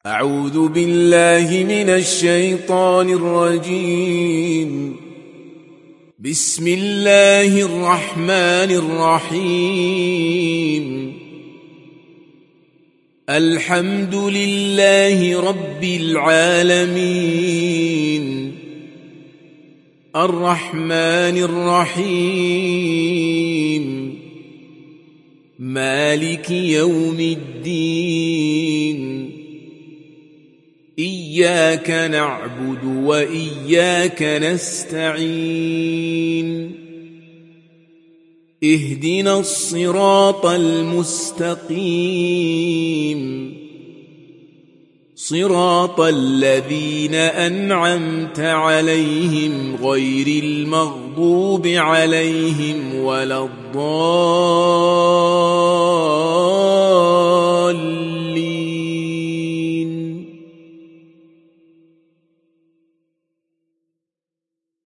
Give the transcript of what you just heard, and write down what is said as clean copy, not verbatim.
أعوذ بالله من الشيطان الرجيم. بسم الله الرحمن الرحيم. الحمد لله رب العالمين، الرحمن الرحيم، مالك يوم الدين. إياك نعبد وإياك نستعين. اهدنا الصراط المستقيم، صراط الذين أنعمت عليهم غير المغضوب عليهم ولا الضالين.